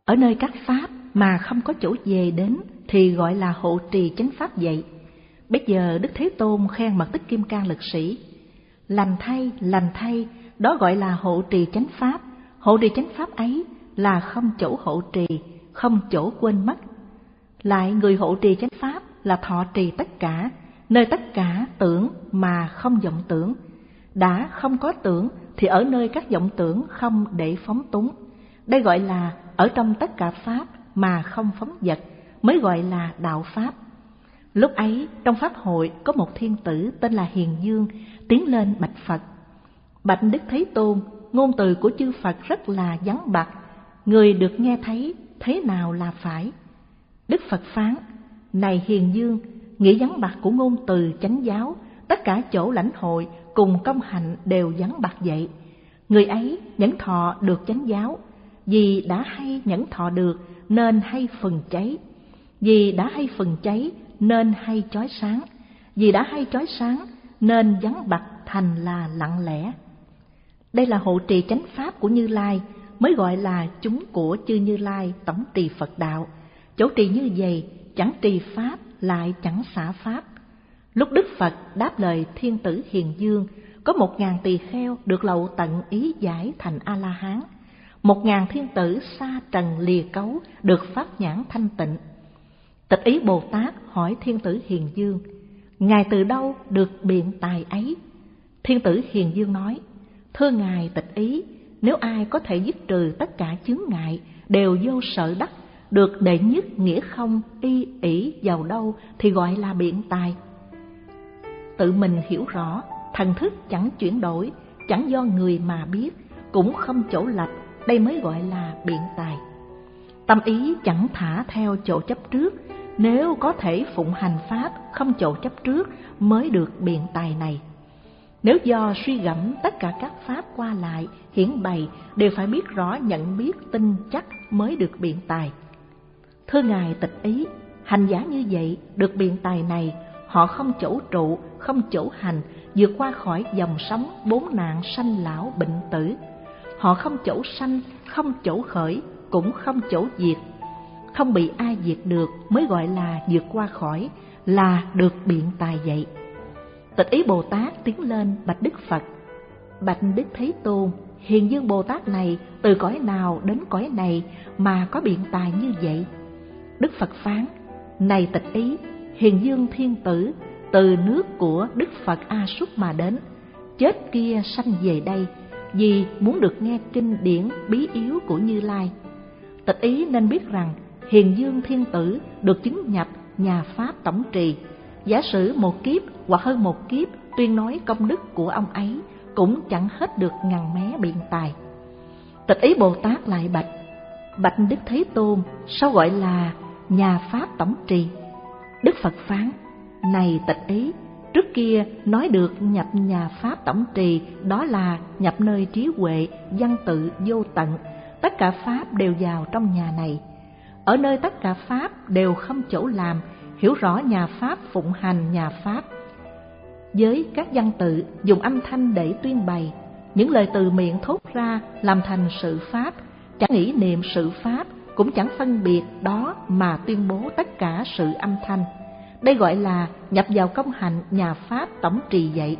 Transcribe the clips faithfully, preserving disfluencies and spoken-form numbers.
Ở nơi các pháp mà không có chỗ về đến thì gọi là hộ trì chánh pháp vậy. Bây giờ Đức Thế Tôn khen Mật Tích Kim Cang Lực Sĩ. Lành thay, lành thay, đó gọi là hộ trì chánh pháp. Hộ trì chánh pháp ấy là không chỗ hộ trì, không chỗ quên mất. Lại người hộ trì chánh pháp là thọ trì tất cả, nơi tất cả tưởng mà không vọng tưởng. Đã không có tưởng thì ở nơi các vọng tưởng không để phóng túng. Đây gọi là ở trong tất cả pháp mà không phóng dật, mới gọi là đạo pháp. Lúc ấy trong pháp hội có một thiên tử tên là Hiền Dương tiến lên bạch Phật. Bạch Đức Thế Tôn, ngôn từ của chư Phật rất là vắn bặt, người được nghe thấy thế nào là phải. Đức Phật phán: này Hiền Dương, nghĩa vắn bặt của ngôn từ chánh giáo, tất cả chỗ lãnh hội cùng công hạnh đều vắn bặt vậy. Người ấy nhẫn thọ được chánh giáo, vì đã hay nhẫn thọ được nên hay phần cháy, vì đã hay phần cháy nên hay chói sáng, vì đã hay chói sáng nên vắn bặt thành là lặng lẽ. Đây là hộ trì chánh pháp của Như Lai, mới gọi là chúng của chư Như Lai tổng trì Phật đạo. Chỗ trì như vậy, chẳng trì pháp lại chẳng xả pháp. Lúc Đức Phật đáp lời thiên tử Hiền Dương, có một ngàn tỳ kheo được lậu tận ý giải thành A La Hán. Một ngàn thiên tử sa trần lìa cấu được pháp nhãn thanh tịnh. Tịch Ý Bồ Tát hỏi thiên tử Hiền Dương: ngài từ đâu được biện tài ấy? Thiên tử Hiền Dương nói: thưa ngài Tịch Ý, nếu ai có thể dứt trừ tất cả chướng ngại, đều vô sở đắc, được đệ nhất nghĩa không y ỷ vào đâu thì gọi là biện tài. Tự mình hiểu rõ, thần thức chẳng chuyển đổi, chẳng do người mà biết, cũng không chỗ lệch, đây mới gọi là biện tài. Tâm ý chẳng thả theo chỗ chấp trước, nếu có thể phụng hành pháp không chỗ chấp trước mới được biện tài này. Nếu do suy gẫm tất cả các pháp qua lại, hiển bày đều phải biết rõ nhận biết tin chắc mới được biện tài. Thưa ngài Tịch Ý, hành giả như vậy được biện tài này, họ không chỗ trụ, không chỗ hành, vượt qua khỏi dòng sống bốn nạn sanh lão bệnh tử. Họ không chỗ sanh, không chỗ khởi, cũng không chỗ diệt, không bị ai diệt được mới gọi là vượt qua khỏi, là được biện tài vậy. Tịch Ý Bồ Tát tiến lên bạch Đức Phật: bạch Đức Thế Tôn, Hiền Dương Bồ Tát này từ cõi nào đến cõi này mà có biện tài như vậy? Đức Phật phán: này Tịch Ý, Hiền Dương thiên tử từ nước của Đức Phật A Súc mà đến, chết kia sanh về đây, vì muốn được nghe kinh điển bí yếu của Như Lai. Tịch Ý nên biết rằng Hiền Dương thiên tử được chứng nhập nhà pháp tổng trì. Giả sử một kiếp hoặc hơn một kiếp tuyên nói công đức của ông ấy, cũng chẳng hết được ngàn mé biện tài. Tịch Ý Bồ Tát lại bạch: bạch Đức Thế Tôn, sao gọi là nhà pháp tổng trì? Đức Phật phán: này Tịch Ý, trước kia nói được nhập nhà pháp tổng trì, đó là nhập nơi trí huệ văn tự vô tận, tất cả pháp đều vào trong nhà này. Ở nơi tất cả pháp đều không chỗ làm, hiểu rõ nhà pháp phụng hành nhà pháp. Với các văn tự dùng âm thanh để tuyên bày, những lời từ miệng thốt ra làm thành sự pháp, chẳng nghĩ niệm sự pháp, cũng chẳng phân biệt đó mà tuyên bố tất cả sự âm thanh. Đây gọi là nhập vào công hạnh nhà pháp tổng trì vậy.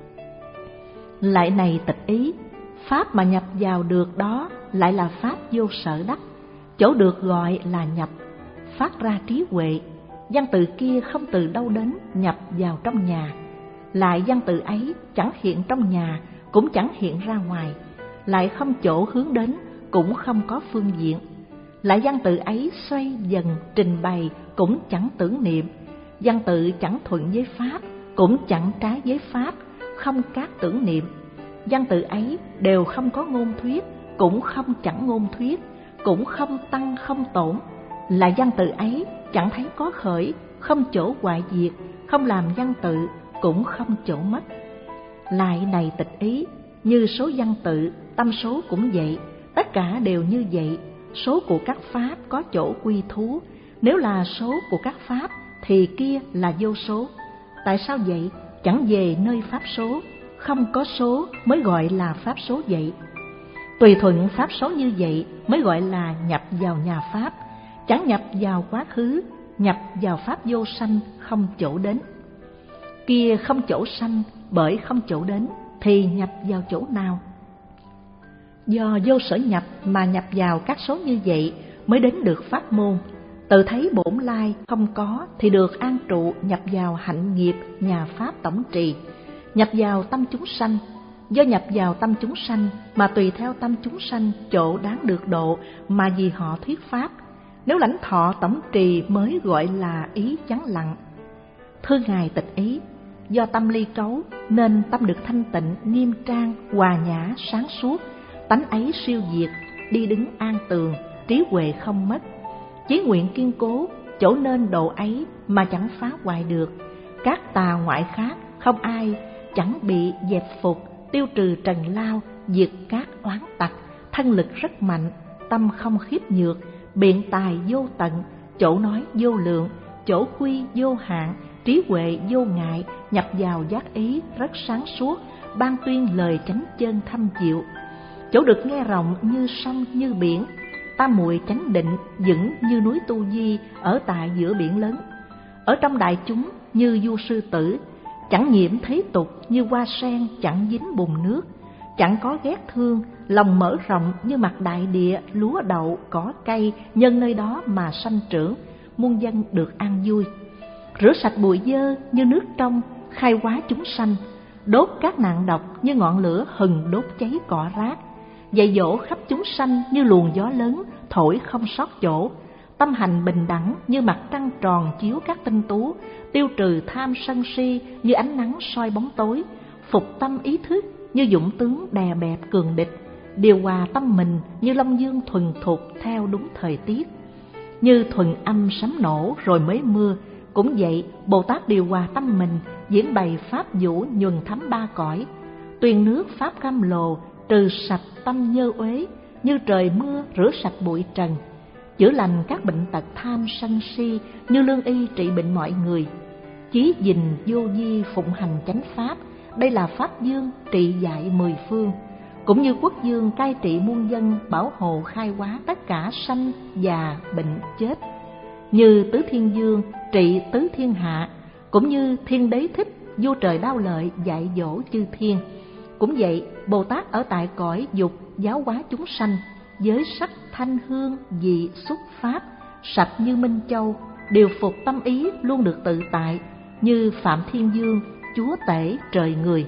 Lại này Tịch Ý, pháp mà nhập vào được đó lại là pháp vô sở đắc, chỗ được gọi là nhập, phát ra trí huệ. Văn tự kia không từ đâu đến nhập vào trong nhà, lại văn tự ấy chẳng hiện trong nhà, cũng chẳng hiện ra ngoài, lại không chỗ hướng đến, cũng không có phương diện. Lại văn tự ấy xoay dần trình bày, cũng chẳng tưởng niệm. Văn tự chẳng thuận với pháp, cũng chẳng trái với pháp, không các tưởng niệm. Văn tự ấy đều không có ngôn thuyết, cũng không chẳng ngôn thuyết, cũng không tăng không tổn. Lại văn tự ấy chẳng thấy có khởi, không chỗ hoại diệt, không làm văn tự, cũng không chỗ mất. Lại này Tịch Ý, như số văn tự, tâm số cũng vậy, tất cả đều như vậy. Số của các pháp có chỗ quy thú, nếu là số của các pháp thì kia là vô số. Tại sao vậy? Chẳng về nơi pháp số, không có số mới gọi là pháp số vậy. Tùy thuận pháp số như vậy mới gọi là nhập vào nhà Pháp, chẳng nhập vào quá khứ, nhập vào pháp vô sanh không chỗ đến. Kia không chỗ sanh bởi không chỗ đến thì nhập vào chỗ nào? Do vô sở nhập mà nhập vào các số như vậy mới đến được pháp môn. Tự thấy bổn lai không có thì được an trụ nhập vào hạnh nghiệp nhà Pháp tổng trì, nhập vào tâm chúng sanh. Do nhập vào tâm chúng sanh mà tùy theo tâm chúng sanh chỗ đáng được độ mà vì họ thuyết pháp. Nếu lãnh thọ tổng trì mới gọi là ý chánh lặng. Thưa Ngài Tịch Ý, do tâm ly cấu nên tâm được thanh tịnh, nghiêm trang, hòa nhã, sáng suốt, tánh ấy siêu diệt, đi đứng an tường, trí huệ không mất. Chí nguyện kiên cố, chỗ nên độ ấy mà chẳng phá hoại được. Các tà ngoại khác không ai chẳng bị dẹp phục, tiêu trừ trần lao, diệt các oán tặc, thân lực rất mạnh, tâm không khiếp nhược, biện tài vô tận, chỗ nói vô lượng, chỗ quy vô hạn, trí huệ vô ngại, nhập vào giác ý rất sáng suốt, ban tuyên lời chánh chân thâm diệu. Chỗ được nghe rộng như sông như biển, tam muội chánh định vững như núi Tu Di ở tại giữa biển lớn. Ở trong đại chúng như vua sư tử, chẳng nhiễm thế tục như hoa sen chẳng dính bùn nước, chẳng có ghét thương, lòng mở rộng như mặt đại địa, lúa đậu, cỏ cây, nhân nơi đó mà sanh trưởng, muôn dân được an vui. Rửa sạch bụi dơ như nước trong, khai hóa chúng sanh, đốt các nạn độc như ngọn lửa hừng đốt cháy cỏ rác, dạy dỗ khắp chúng sanh như luồng gió lớn, thổi không sót chỗ, tâm hành bình đẳng như mặt trăng tròn chiếu các tinh tú, tiêu trừ tham sân si như ánh nắng soi bóng tối, phục tâm ý thức như dũng tướng đè bẹp cường địch, điều hòa tâm mình như long dương thuần thục theo đúng thời tiết. Như thuần âm sấm nổ rồi mới mưa, cũng vậy Bồ Tát điều hòa tâm mình, diễn bày pháp vũ nhuần thấm ba cõi, tuyền nước pháp cam lồ, trừ sạch tâm nhơ uế, như trời mưa rửa sạch bụi trần, chữa lành các bệnh tật tham sân si như lương y trị bệnh mọi người. Chí gìn vô vi phụng hành chánh pháp, đây là pháp dương trị dạy mười phương, cũng như quốc dương cai trị muôn dân, bảo hộ khai hóa tất cả sanh già bệnh chết. Như tứ thiên dương trị tứ thiên hạ, cũng như thiên đế thích vua trời đao lợi dạy dỗ chư thiên. Cũng vậy, Bồ Tát ở tại cõi dục giáo hóa chúng sanh, giới sắc thanh hương vị xuất pháp, sạch như minh châu, điều phục tâm ý luôn được tự tại, như Phạm Thiên Dương, chúa tể trời người.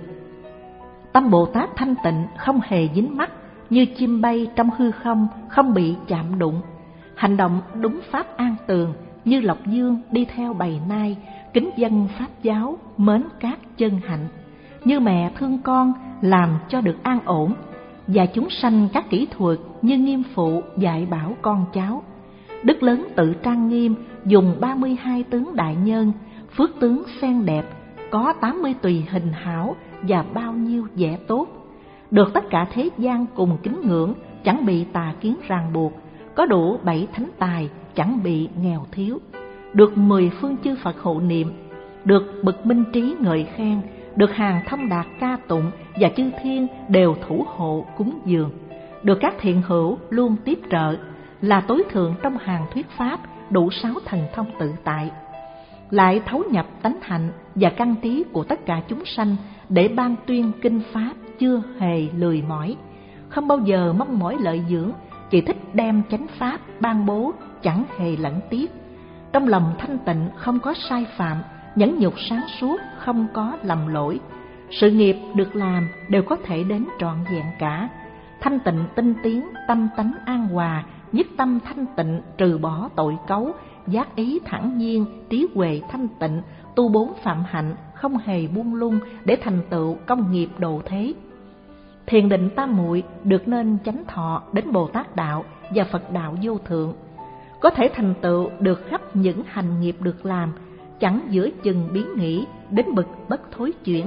Tâm Bồ Tát thanh tịnh không hề dính mắc, như chim bay trong hư không, không bị chạm đụng. Hành động đúng pháp an tường, như Lộc Dương đi theo bầy nai, kính dân pháp giáo, mến các chân hạnh. Như mẹ thương con, làm cho được an ổn, và chúng sanh các kỹ thuật như nghiêm phụ dạy bảo con cháu. Đức lớn tự trang nghiêm, dùng ba mươi hai tướng đại nhân, phước tướng xen đẹp, có tám mươi tùy hình hảo và bao nhiêu vẻ tốt. Được tất cả thế gian cùng kính ngưỡng, chẳng bị tà kiến ràng buộc, có đủ bảy thánh tài, chẳng bị nghèo thiếu. Được mười phương chư Phật hộ niệm, được bậc minh trí ngợi khen, được hàng thông đạt ca tụng và chư thiên đều thủ hộ cúng dường, được các thiện hữu luôn tiếp trợ, là tối thượng trong hàng thuyết pháp, đủ sáu thần thông tự tại. Lại thấu nhập tánh hạnh và căn trí của tất cả chúng sanh để ban tuyên kinh pháp, chưa hề lười mỏi, không bao giờ mong mỏi lợi dưỡng, chỉ thích đem chánh pháp ban bố, chẳng hề lẫn tiếc. Trong lòng thanh tịnh không có sai phạm, nhẫn nhục sáng suốt, không có lầm lỗi. Sự nghiệp được làm đều có thể đến trọn vẹn cả. Thanh tịnh tinh tiến, tâm tánh an hòa, nhất tâm thanh tịnh, trừ bỏ tội cấu, giác ý thẳng nhiên, trí huệ thanh tịnh, tu bốn phạm hạnh, không hề buông lung để thành tựu công nghiệp độ thế. Thiền định tam muội được nên chánh thọ đến Bồ Tát đạo và Phật đạo vô thượng, có thể thành tựu được khắp những hành nghiệp được làm, chẳng giữa chừng biến nghỉ đến bậc bất thối chuyển.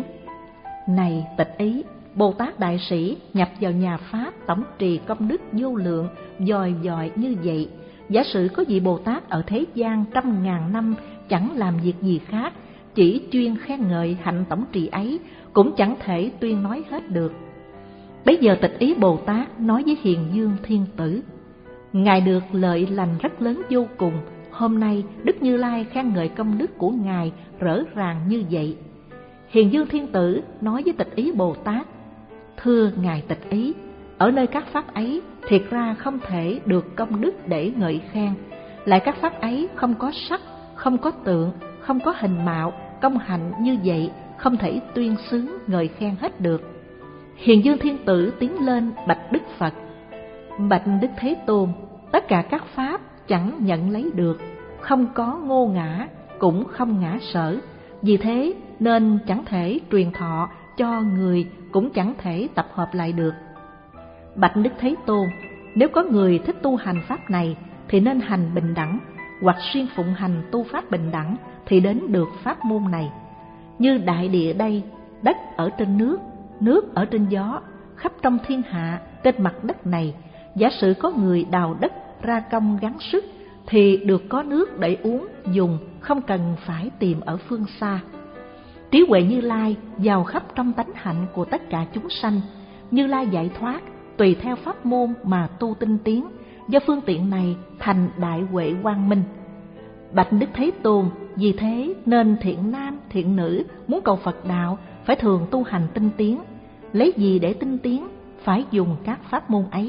Này Tịch Ý, Bồ Tát đại sĩ nhập vào nhà Pháp tổng trì công đức vô lượng, dòi dòi như vậy. Giả sử có vị Bồ Tát ở thế gian trăm ngàn năm chẳng làm việc gì khác, chỉ chuyên khen ngợi hạnh tổng trì ấy, cũng chẳng thể tuyên nói hết được. Bấy giờ Tịch Ý Bồ Tát nói với Hiền Dương Thiên Tử: Ngài được lợi lành rất lớn vô cùng. Hôm nay Đức Như Lai khen ngợi công đức của Ngài rõ ràng như vậy. Hiền Dương Thiên Tử nói với Tịch Ý Bồ Tát: Thưa Ngài Tịch Ý, ở nơi các pháp ấy thiệt ra không thể được công đức để ngợi khen. Lại các pháp ấy không có sắc, không có tượng, không có hình mạo, công hạnh như vậy không thể tuyên xướng ngợi khen hết được. Hiền Dương Thiên Tử tiến lên bạch Đức Phật: Bạch Đức Thế Tôn, tất cả các pháp chẳng nhận lấy được, không có ngô ngã, cũng không ngã sở. Vì thế nên chẳng thể truyền thọ cho người, cũng chẳng thể tập hợp lại được. Bạch Đức Thế Tôn, nếu có người thích tu hành pháp này thì nên hành bình đẳng, hoặc xuyên phụng hành tu pháp bình đẳng thì đến được pháp môn này. Như đại địa đây, đất ở trên nước, nước ở trên gió, khắp trong thiên hạ, trên mặt đất này, giả sử có người đào đất ra công gắng sức thì được có nước để uống dùng, không cần phải tìm ở phương xa. Trí huệ Như Lai vào khắp trong tánh hạnh của tất cả chúng sanh. Như Lai giải thoát tùy theo pháp môn mà tu tinh tiến, do phương tiện này thành đại huệ quang minh. Bạch Đức Thế Tôn, vì thế nên thiện nam thiện nữ muốn cầu Phật đạo phải thường tu hành tinh tiến. Lấy gì để tinh tiến? Phải dùng các pháp môn ấy.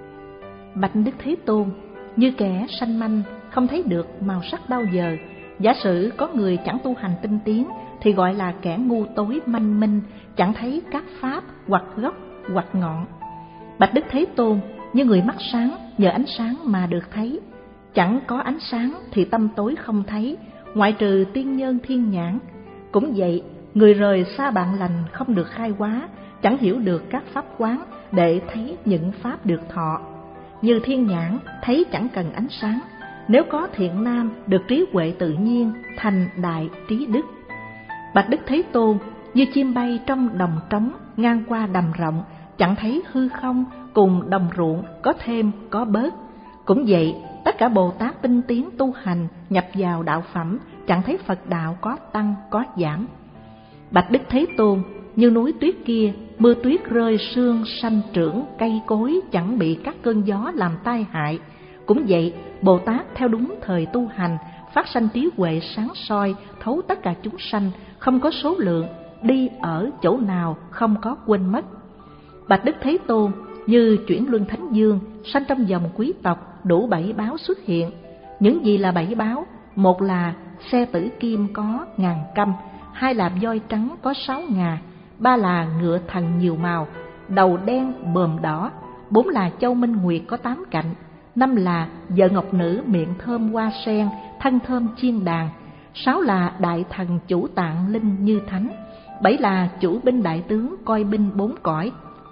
Bạch Đức Thế Tôn, như kẻ sanh manh không thấy được màu sắc bao giờ, giả sử có người chẳng tu hành tinh tiến thì gọi là kẻ ngu tối manh minh, chẳng thấy các pháp hoặc gốc hoặc ngọn. Bạch Đức Thế Tôn, như người mắt sáng nhờ ánh sáng mà được thấy, chẳng có ánh sáng thì tâm tối không thấy, ngoại trừ tiên nhân thiên nhãn. Cũng vậy, người rời xa bạn lành không được khai hóa, chẳng hiểu được các pháp quán để thấy những pháp được thọ. Như thiên nhãn thấy chẳng cần ánh sáng, nếu có thiện nam được trí huệ tự nhiên, thành đại trí đức. Bạch Đức Thế Tôn, như chim bay trong đồng trống ngang qua đầm rộng, chẳng thấy hư không cùng đồng ruộng có thêm có bớt. Cũng vậy, tất cả Bồ Tát tinh tiến tu hành nhập vào đạo phẩm, chẳng thấy Phật đạo có tăng có giảm. Bạch Đức Thế Tôn, như núi tuyết kia, mưa tuyết rơi sương sanh trưởng, cây cối chẳng bị các cơn gió làm tai hại. Cũng vậy, Bồ Tát theo đúng thời tu hành, phát sanh trí huệ sáng soi, thấu tất cả chúng sanh, không có số lượng, đi ở chỗ nào không có quên mất. Bạch Đức Thế Tôn, như chuyển luân thánh dương, sanh trong dòng quý tộc, đủ bảy báo xuất hiện. Những gì là bảy báo? Một là xe tử kim có ngàn căm, hai là voi trắng có sáu ngà, ba là ngựa thần nhiều màu, đầu đen bờm đỏ, bốn là châu minh nguyệt có tám cạnh, năm là vợ ngọc nữ miệng thơm hoa sen, thân thơm chiên đàn, sáu là đại thần chủ tạng linh như thánh, bảy là chủ binh đại tướng coi binh bốn cõi.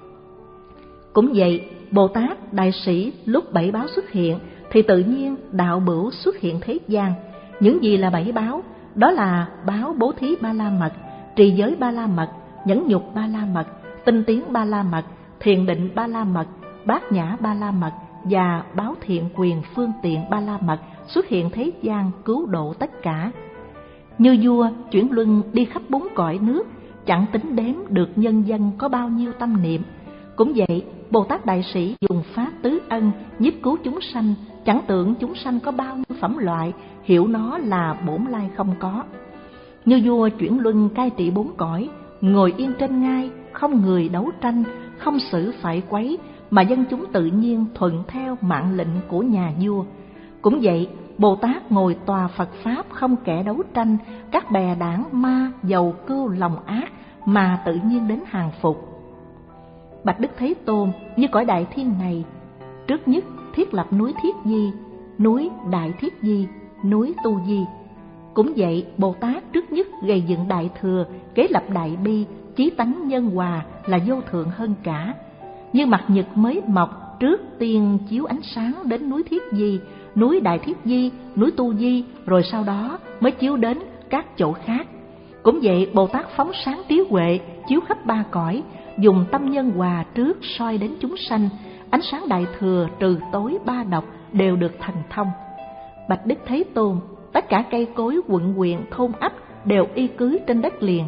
Cũng vậy, Bồ Tát đại sĩ lúc bảy báo xuất hiện thì tự nhiên đạo bửu xuất hiện thế gian. Những gì là bảy báo? Đó là báo bố thí ba la mật, trì giới ba la mật, nhẫn nhục ba la mật, tinh tiến ba la mật, thiền định ba la mật, bát nhã ba la mật và báo thiện quyền phương tiện ba la mật xuất hiện thế gian cứu độ tất cả. Như vua chuyển luân đi khắp bốn cõi nước, chẳng tính đếm được nhân dân có bao nhiêu tâm niệm. Cũng vậy, Bồ Tát đại sĩ dùng pháp tứ ân nhiếp cứu chúng sanh, chẳng tưởng chúng sanh có bao nhiêu phẩm loại, hiểu nó là bổn lai không có. Như vua chuyển luân cai trị bốn cõi, ngồi yên trên ngai, không người đấu tranh, không xử phải quấy, mà dân chúng tự nhiên thuận theo mạng lệnh của nhà vua. Cũng vậy, Bồ Tát ngồi tòa Phật Pháp không kẻ đấu tranh, các bè đảng ma giàu cưu lòng ác mà tự nhiên đến hàng phục. Bạch Đức Thế Tôn, như cõi đại thiên này, trước nhất thiết lập núi Thiết Di, núi Đại Thiết Di, núi Tu Di. Cũng vậy, Bồ Tát trước nhất gây dựng Đại Thừa, kế lập Đại Bi, chí tánh nhân hòa là vô thượng hơn cả. Như mặt nhật mới mọc, trước tiên chiếu ánh sáng đến núi Thiết Di, núi Đại Thiết Di, núi Tu Di, rồi sau đó mới chiếu đến các chỗ khác. Cũng vậy, Bồ Tát phóng sáng trí huệ, chiếu khắp ba cõi, dùng tâm nhân hòa trước soi đến chúng sanh, ánh sáng Đại Thừa trừ tối ba độc đều được thành thông. Bạch Đức Thế Tôn, tất cả cây cối quận huyện thôn ấp đều y cứ trên đất liền.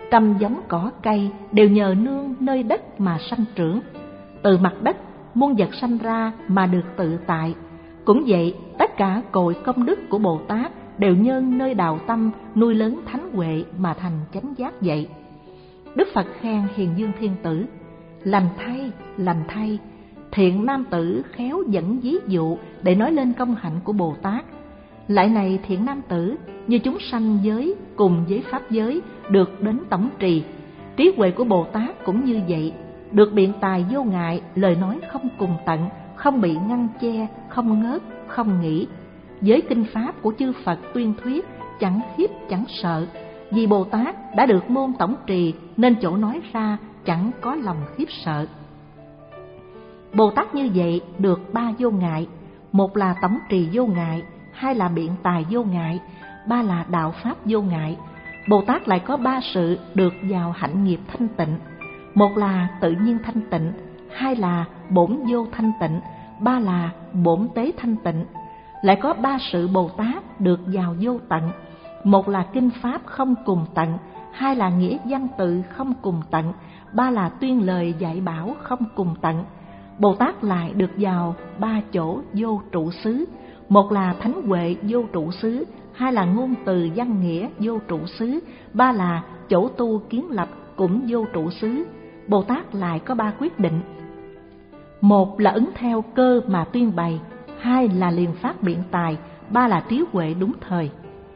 trăm giống cỏ cây đều nhờ nương nơi đất mà sanh trưởng. Từ mặt đất muôn vật sanh ra mà được tự tại. Cũng vậy, tất cả cội công đức của Bồ Tát đều nhân nơi đào tâm nuôi lớn thánh huệ mà thành chánh giác vậy. Đức Phật khen Hiền Dương Thiên Tử: lành thay, lành thay, thiện nam tử khéo dẫn ví dụ để nói lên công hạnh của Bồ Tát. Lại này thiện nam tử, như chúng sanh giới cùng với pháp giới được đến tổng trì, trí huệ của Bồ Tát cũng như vậy, được biện tài vô ngại, lời nói không cùng tận, không bị ngăn che, không ngớt, không nghỉ. Với kinh pháp của chư Phật tuyên thuyết, chẳng khiếp chẳng sợ, vì Bồ Tát đã được môn tổng trì nên chỗ nói ra chẳng có lòng khiếp sợ. Bồ Tát như vậy được ba vô ngại: một là tổng trì vô ngại, hai là biện tài vô ngại, ba là đạo pháp vô ngại. Bồ Tát lại có ba sự được vào hạnh nghiệp thanh tịnh: một là tự nhiên thanh tịnh, hai là bổn vô thanh tịnh, ba là bổn tế thanh tịnh. Lại có ba sự Bồ Tát được vào vô tận: một là kinh pháp không cùng tận, hai là nghĩa văn tự không cùng tận, ba là tuyên lời dạy bảo không cùng tận. Bồ Tát lại được vào ba chỗ vô trụ xứ: một là thánh huệ vô trụ xứ, hai là ngôn từ văn nghĩa vô trụ xứ, ba là chỗ tu kiến lập cũng vô trụ xứ. Bồ Tát lại có ba quyết định: một là ứng theo cơ mà tuyên bày, hai là liền phát biện tài, ba là trí huệ đúng thời.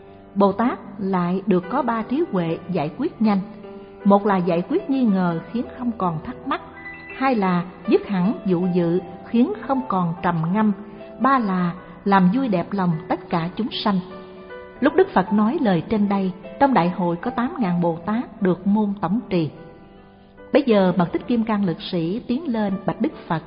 Bồ Tát lại được có ba trí huệ giải quyết nhanh: một là giải quyết nghi ngờ khiến không còn thắc mắc, hai là dứt hẳn dụ dự khiến không còn trầm ngâm, ba là làm vui đẹp lòng tất cả chúng sanh. Lúc Đức Phật nói lời trên đây, trong đại hội có tám ngàn Bồ Tát được môn tổng trì. Bây giờ Mật Tích Kim Cang Lực Sĩ tiến lên bạch Đức Phật: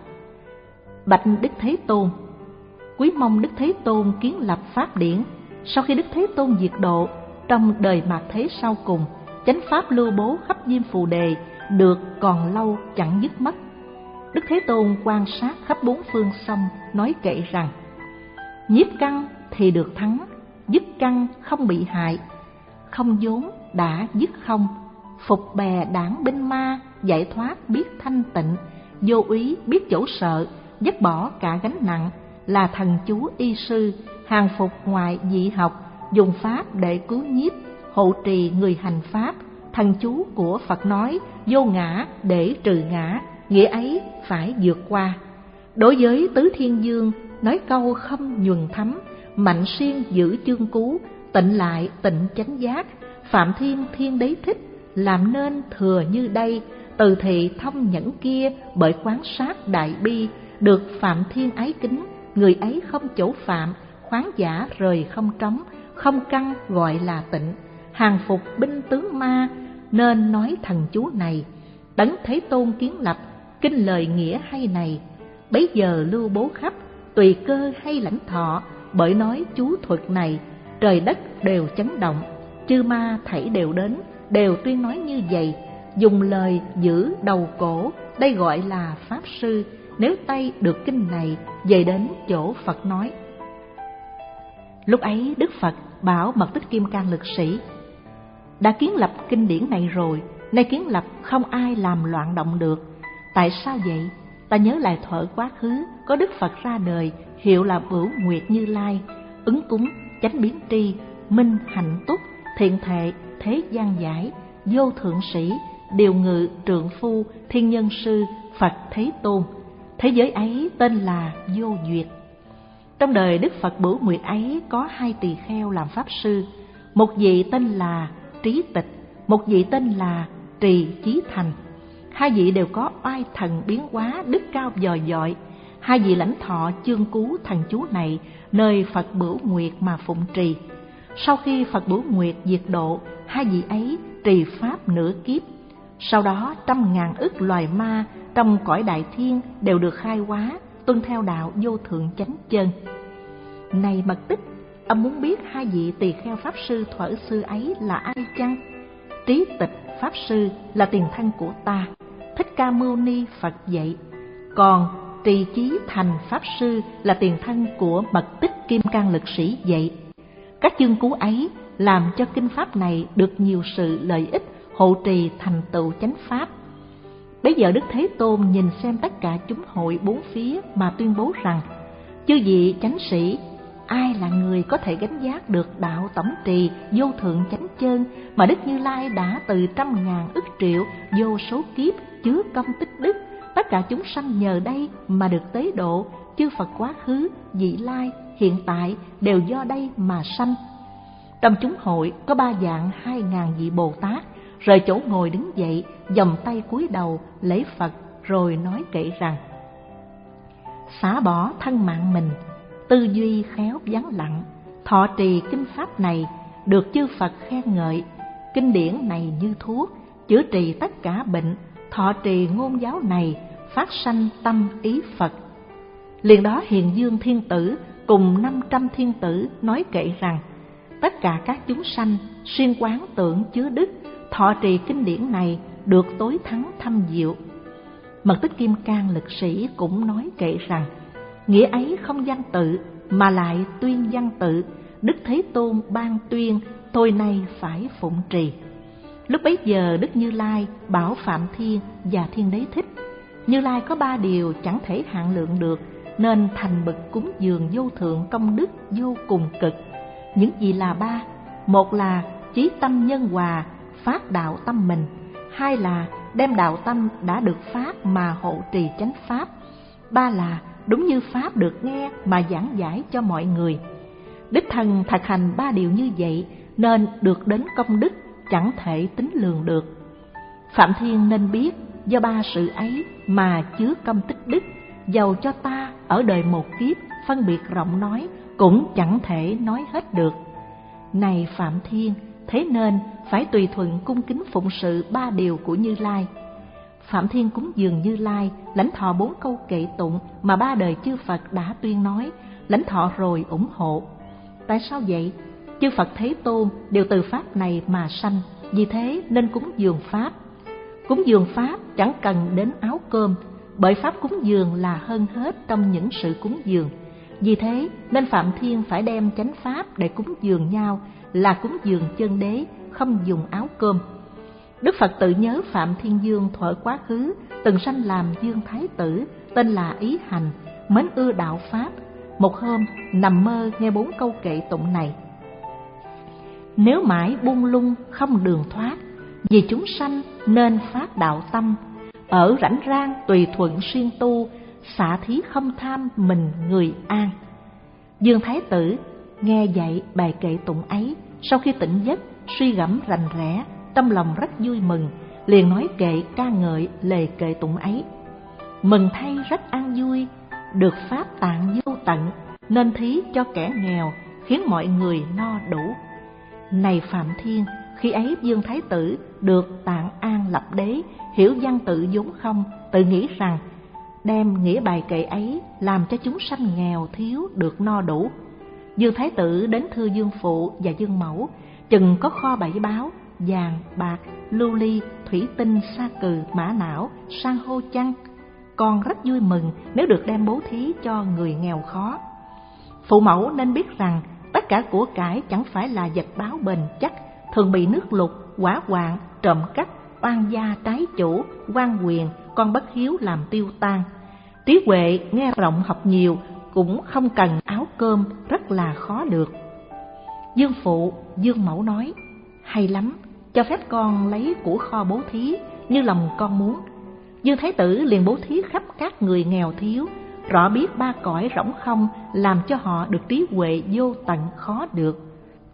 bạch Đức Thế Tôn, quý mong Đức Thế Tôn kiến lập pháp điển. Sau khi Đức Thế Tôn diệt độ, trong đời mạt thế sau cùng, chánh pháp lưu bố khắp diêm phù đề, được còn lâu chẳng dứt mất. Đức Thế Tôn quan sát khắp bốn phương sông, nói kệ rằng: nhiếp căn thì được thắng, dứt căn không bị hại, không vốn đã dứt không, phục bè đảng binh ma, giải thoát biết thanh tịnh, vô úy biết chỗ sợ, dứt bỏ cả gánh nặng, là thần chú y sư, hàng phục ngoại dị học, dùng pháp để cứu nhiếp, hộ trì người hành pháp. Thần chú của Phật nói vô ngã để trừ ngã, nghĩa ấy phải vượt qua. Đối với tứ thiên dương, nói câu không nhuần thấm, mạnh siêng giữ chương cú, tịnh lại tịnh chánh giác, phạm thiên thiên đế thích, làm nên thừa như đây, từ thị thông nhẫn kia, bởi quán sát đại bi, được phạm thiên ái kính, người ấy không chỗ phạm, khoáng giả rời không trống, không căn gọi là tịnh, hàng phục binh tướng ma, nên nói thần chú này. Đấng Thế Tôn kiến lập, kinh lời nghĩa hay này, bấy giờ lưu bố khắp, tùy cơ hay lãnh thọ, bởi nói chú thuật này, trời đất đều chấn động, chư ma thảy đều đến, đều tuyên nói như vậy, dùng lời giữ đầu cổ, đây gọi là pháp sư. Nếu tay được kinh này, về đến chỗ Phật nói. Lúc ấy Đức Phật bảo Mật Tích Kim Cang Lực Sĩ: đã kiến lập kinh điển này rồi, nay kiến lập không ai làm loạn động được. Tại sao vậy? Ta nhớ lại thuở quá khứ, có Đức Phật ra đời, hiệu là Bửu Nguyệt Như Lai, ứng cúng, chánh biến tri, minh hạnh túc, thiện thệ, thế gian giải, vô thượng sĩ, điều ngự, trượng phu, thiên nhân sư, Phật Thế Tôn. Thế giới ấy tên là Vô Duyệt. Trong đời Đức Phật Bửu Nguyệt ấy có hai tỳ kheo làm pháp sư, một vị tên là Trí Tịch, một vị tên là Trì Chí Thành. Hai vị đều có oai thần biến hóa, đức cao vòi vọi. Hai vị lãnh thọ chương cú thần chú này nơi Phật Bửu Nguyệt mà phụng trì. Sau khi Phật Bửu Nguyệt diệt độ, hai vị ấy trì pháp nửa kiếp. Sau đó trăm ngàn ức loài ma trong cõi đại thiên đều được khai hóa, tuân theo đạo vô thượng chánh chân. Này Mật Tích, ông muốn biết hai vị tỳ kheo pháp sư thuở xưa ấy là ai chăng? Trí Tịch pháp sư là tiền thân của ta, Thích Ca Mâu Ni Phật dạy. Còn Trì Chí Thành pháp sư là tiền thân của Mật Tích Kim Cang Lực Sĩ dạy. Các chương cú ấy làm cho kinh pháp này được nhiều sự lợi ích, hộ trì thành tựu chánh pháp. Bấy giờ Đức Thế Tôn nhìn xem tất cả chúng hội bốn phía mà tuyên bố rằng: chư vị chánh sĩ, ai là người có thể gánh vác được đạo tổng trì vô thượng chánh chân mà Đức Như Lai đã từ trăm ngàn ức triệu vô số kiếp chứa công tích đức, tất cả chúng sanh nhờ đây mà được tế độ, chư Phật quá khứ, vị lai, hiện tại đều do đây mà sanh. Trong chúng hội có ba vạn hai ngàn vị Bồ Tát rời chỗ ngồi đứng dậy, vòng tay cúi đầu lễ Phật, rồi nói kệ rằng: xả bỏ thân mạng mình, tư duy khéo vắng lặng, thọ trì kinh pháp này được chư Phật khen ngợi. Kinh điển này như thuốc chữa trị tất cả bệnh, thọ trì ngôn giáo này phát sanh tâm ý Phật. Liền đó Hiền Dương Thiên Tử cùng năm trăm thiên tử nói kệ rằng: tất cả các chúng sanh xuyên quán tưởng chứa đức, thọ trì kinh điển này được tối thắng thâm diệu. Mật Tích Kim Cang lực sĩ cũng nói kệ rằng: nghĩa ấy không văn tự mà lại tuyên văn tự, Đức Thế Tôn ban tuyên, tôi nay phải phụng trì. Lúc bấy giờ Đức Như Lai bảo Phạm Thiên và Thiên Đế Thích: Như Lai có ba điều chẳng thể hạn lượng được, nên thành bậc cúng dường vô thượng công đức vô cùng cực. Những gì là ba? Một là chí tâm nhân hòa, phát đạo tâm mình. Hai là đem đạo tâm đã được phát mà hộ trì chánh pháp. Ba là đúng như pháp được nghe mà giảng giải cho mọi người. Đích thân thực hành ba điều như vậy nên được đến công đức chẳng thể tính lường được. Phạm Thiên nên biết, do ba sự ấy mà chứa công tích đức, dầu cho ta ở đời một kiếp phân biệt rộng nói cũng chẳng thể nói hết được. Này Phạm Thiên, thế nên phải tùy thuận cung kính phụng sự ba điều của Như Lai. Phạm Thiên cúng dường Như Lai, lãnh thọ bốn câu kệ tụng mà ba đời chư Phật đã tuyên nói, lãnh thọ rồi ủng hộ. Tại sao vậy? Chư Phật Thế Tôn đều từ pháp này mà sanh, vì thế nên cúng dường pháp. Cúng dường pháp chẳng cần đến áo cơm, bởi pháp cúng dường là hơn hết trong những sự cúng dường. Vì thế nên Phạm Thiên phải đem chánh pháp để cúng dường nhau, là cúng dường chân đế, không dùng áo cơm. Đức Phật tự nhớ Phạm Thiên Dương thuở quá khứ từng sanh làm Dương Thái Tử, tên là Ý Hành, mến ưa đạo pháp. Một hôm nằm mơ nghe bốn câu kệ tụng này: nếu mãi buông lung không đường thoát, vì chúng sanh nên phát đạo tâm, ở rảnh rang tùy thuận xuyên tu, xả thí không tham mình người an. Dương Thái Tử nghe dạy bài kệ tụng ấy, sau khi tỉnh giấc suy gẫm rành rẽ, trong lòng rất vui mừng, liền nói kệ ca ngợi lời kệ tụng ấy: mừng thay rất an vui, được pháp tạng vô tận, nên thí cho kẻ nghèo, khiến mọi người no đủ. Này Phạm Thiên, khi ấy Dương Thái Tử được tạng an lập đế, hiểu văn tự vốn không, tự nghĩ rằng đem nghĩa bài kệ ấy làm cho chúng sanh nghèo thiếu được no đủ. Dương Thái Tử đến thưa Dương Phụ và Dương Mẫu, chừng có kho bảy báu, vàng, bạc, lưu ly, thủy tinh, sa cừ, mã não, san hô chăng. Con rất vui mừng nếu được đem bố thí cho người nghèo khó. Phụ mẫu nên biết rằng tất cả của cải chẳng phải là vật báo bền chắc, thường bị nước lụt, hỏa hoạn, trộm cắp, oan gia trái chủ, quan quyền, con bất hiếu làm tiêu tan. Trí huệ nghe rộng học nhiều cũng không cần áo cơm, rất là khó được. Dương Phụ, Dương Mẫu nói: hay lắm, cho phép con lấy của kho bố thí như lòng con muốn. Dương Thái Tử liền bố thí khắp các người nghèo thiếu, rõ biết ba cõi rỗng không làm cho họ được trí huệ vô tận khó được.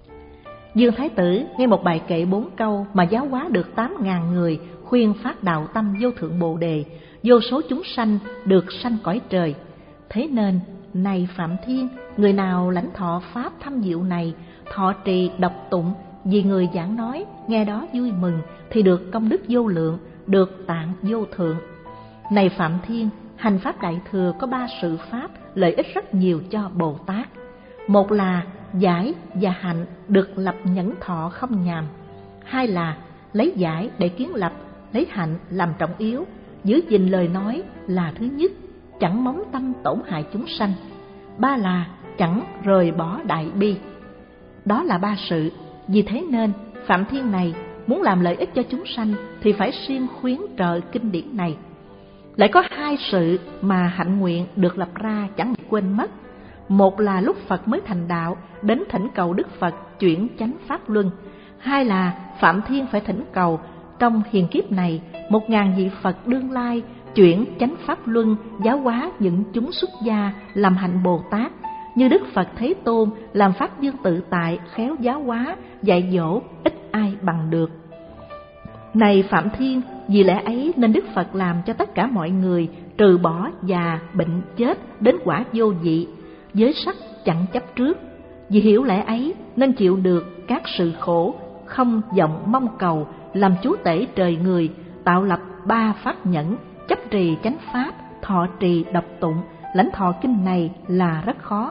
Dương Thái Tử nghe một bài kệ bốn câu mà giáo hóa được tám ngàn người, khuyên phát đạo tâm vô thượng bồ đề, vô số chúng sanh được sanh cõi trời. Thế nên này Phạm Thiên, người nào lãnh thọ pháp thâm diệu này, thọ trì đọc tụng, vì người giảng nói nghe đó vui mừng, thì được công đức vô lượng, được tạng vô thượng. Này Phạm Thiên, hành pháp đại thừa có ba sự pháp lợi ích rất nhiều cho Bồ Tát. Một là giải và hạnh được lập nhẫn thọ không nhàm. Hai là lấy giải để kiến lập, lấy hạnh làm trọng yếu, giữ gìn lời nói là thứ nhất, chẳng móng tâm tổn hại chúng sanh. Ba là chẳng rời bỏ đại bi. Đó là ba sự. Vì thế nên Phạm Thiên này muốn làm lợi ích cho chúng sanh thì phải siêng khuyến trợ kinh điển này. Lại có hai sự mà hạnh nguyện được lập ra chẳng bị quên mất. Một là lúc Phật mới thành đạo đến thỉnh cầu Đức Phật chuyển chánh pháp luân. Hai là Phạm Thiên phải thỉnh cầu trong hiền kiếp này một ngàn vị Phật đương lai chuyển chánh pháp luân, giáo hóa những chúng xuất gia làm hạnh Bồ Tát, như Đức Phật Thế Tôn làm pháp dương tự tại, khéo giáo hóa, dạy dỗ, ít ai bằng được. Này Phạm Thiên, vì lẽ ấy nên Đức Phật làm cho tất cả mọi người trừ bỏ già, bệnh, chết đến quả vô dị, giới sắc chẳng chấp trước. Vì hiểu lẽ ấy nên chịu được các sự khổ, không vọng mong cầu, làm chúa tể trời người, tạo lập ba pháp nhẫn, chấp trì chánh pháp, thọ trì đọc tụng, lãnh thọ kinh này là rất khó.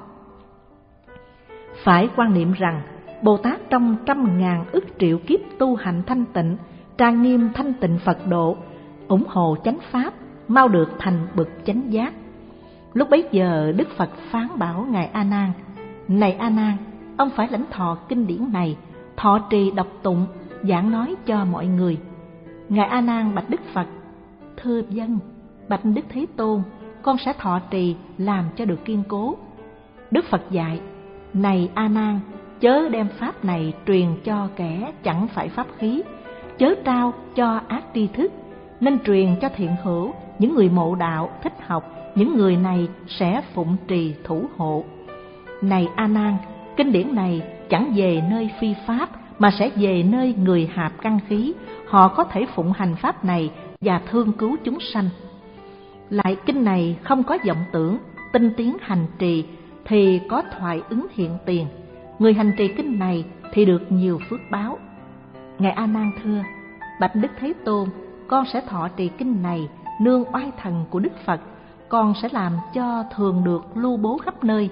Phải quan niệm rằng Bồ Tát trong trăm ngàn ức triệu kiếp tu hành thanh tịnh, trang nghiêm thanh tịnh Phật độ, ủng hộ chánh pháp, mau được thành bậc chánh giác. Lúc bấy giờ Đức Phật phán bảo ngài A Nan: Này A Nan, ông phải lãnh thọ kinh điển này, thọ trì đọc tụng, giảng nói cho mọi người. Ngài A Nan bạch Đức Phật: Thưa vâng, bạch Đức Thế Tôn, con sẽ thọ trì làm cho được kiên cố. Đức Phật dạy: Này A Nan, chớ đem pháp này truyền cho kẻ chẳng phải pháp khí, chớ trao cho ác tri thức, nên truyền cho thiện hữu, những người mộ đạo thích học, những người này sẽ phụng trì thủ hộ. Này A Nan, kinh điển này chẳng về nơi phi pháp, mà sẽ về nơi người hạp căn khí, họ có thể phụng hành pháp này và thương cứu chúng sanh. Lại kinh này không có vọng tưởng, tinh tiến hành trì thì có thoại ứng hiện tiền. Người hành trì kinh này thì được nhiều phước báo. Ngài A Nan thưa: Bạch Đức Thế Tôn, con sẽ thọ trì kinh này nương oai thần của Đức Phật, con sẽ làm cho thường được lưu bố khắp nơi.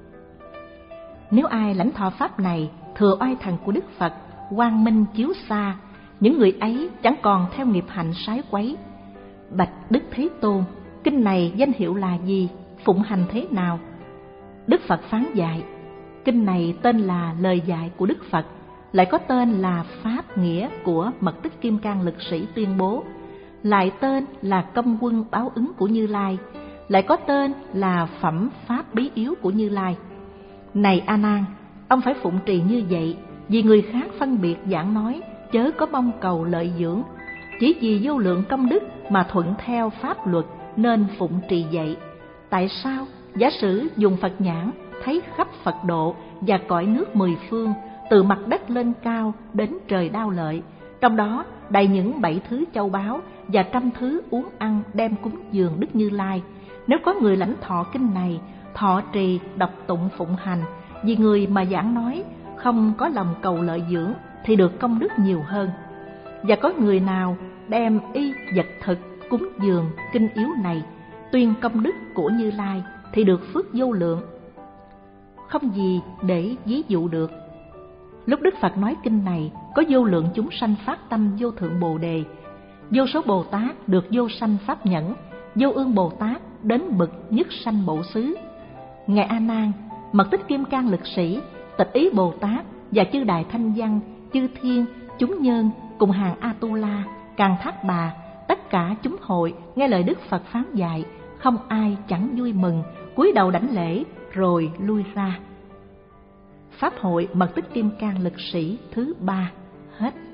Nếu ai lãnh thọ pháp này thừa oai thần của Đức Phật, quang minh chiếu xa, những người ấy chẳng còn theo nghiệp hạnh sái quấy. Bạch Đức Thế Tôn, kinh này danh hiệu là gì, phụng hành thế nào? Đức Phật phán dạy: Kinh này tên là lời dạy của Đức Phật, lại có tên là pháp nghĩa của Mật Tích Kim Cang Lực Sĩ tuyên bố, lại tên là công quân báo ứng của Như Lai, lại có tên là phẩm pháp bí yếu của Như Lai. Này A Nan, ông phải phụng trì như vậy, vì người khác phân biệt giảng nói, chớ có mong cầu lợi dưỡng, chỉ vì vô lượng công đức mà thuận theo pháp luật nên phụng trì vậy. Tại sao? Giả sử dùng Phật nhãn thấy khắp Phật độ và cõi nước mười phương, từ mặt đất lên cao đến trời Đao Lợi, trong đó đầy những bảy thứ châu báu và trăm thứ uống ăn đem cúng dường Đức Như Lai. Nếu có người lãnh thọ kinh này, thọ trì đọc tụng phụng hành, vì người mà giảng nói không có lòng cầu lợi dưỡng thì được công đức nhiều hơn. Và có người nào đem y vật thực cúng dường kinh yếu này, tuyên công đức của Như Lai thì được phước vô lượng, không gì để ví dụ được. Lúc Đức Phật nói kinh này, có vô lượng chúng sanh phát tâm vô thượng Bồ Đề, vô số Bồ Tát được vô sanh pháp nhẫn, vô ương Bồ Tát đến bậc nhất sanh bộ xứ. Ngài A Nan, Mật Tích Kim Cang Lực Sĩ, Tịch Ý Bồ Tát và chư Đại Thanh Văn, chư thiên, chúng nhân cùng hàng A Tu La, Càn Thác Bà, tất cả chúng hội nghe lời Đức Phật phán dạy, không ai chẳng vui mừng, cúi đầu đảnh lễ rồi lui ra. Pháp hội Mật Tích Kim Cang Lực Sĩ thứ ba hết.